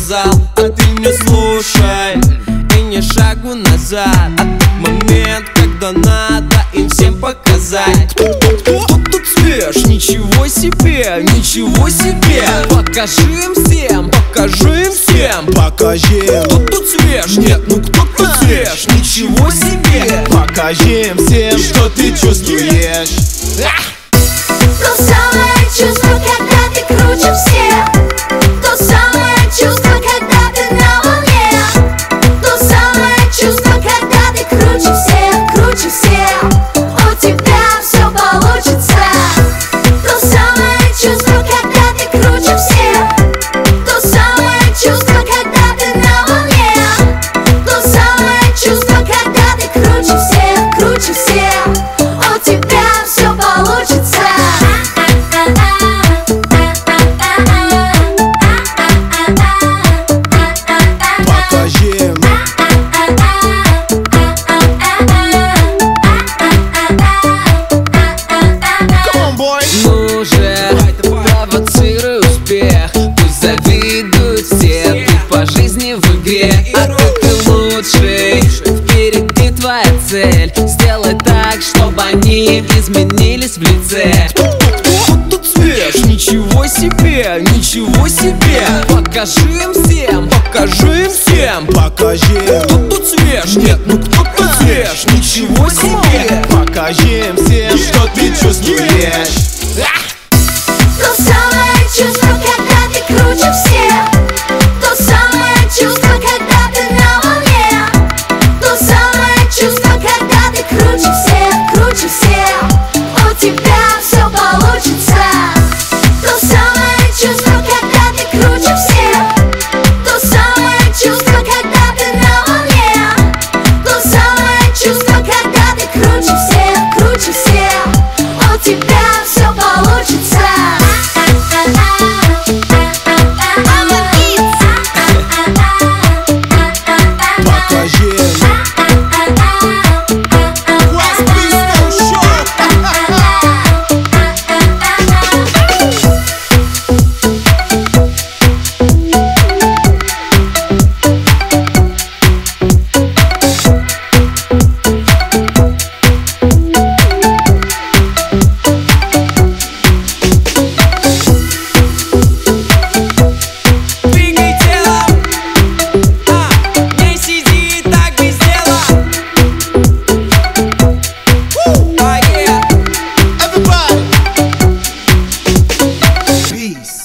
сказал, а ты не слушай и ни шагу назад. А тот момент, когда надо им всем показать. Кто тут свеж? Ничего себе, ничего себе. Покажи им всем, покажи им всем. Покажи, кто тут свеж? Нет, ну кто тут свеж? Ничего себе. покажи им всем, что ты чувствуешь. То самое чувство, когда ты круче всех. То самое чувство, когда ты на волне. То самое чувство, когда ты круче всех, круче всех. У тебя все получится. То самое чувство, когда ты круче всех. То самое чувство, когда ты на волне. То самое чувство, когда ты круче всех, круче всех. У тебя все получится. Ну же, провоцируй успех. Пусть завидуют все, ты по жизни в игре. А ты лучший, впереди твоя цель. Сделай так, чтобы они изменились в лице. Кто тут свеж? Ничего себе, ничего себе. Покажи им всем, покажи им всем. Покажи, Кто тут свеж? Нет, ну кто тут свеж? Ничего себе. покажи им всем, что ты чувствуешь. То самое чувство, когда ты круче всех. То самое чувство, когда ты на волне. То самое чувство, когда ты круче всех, круче всех. У тебя все получится. То самое чувство, когда ты круче всех. То самое чувство, когда ты на волне. То самое чувство, когда ты круче всех, круче всех. У тебя все получится. Peace.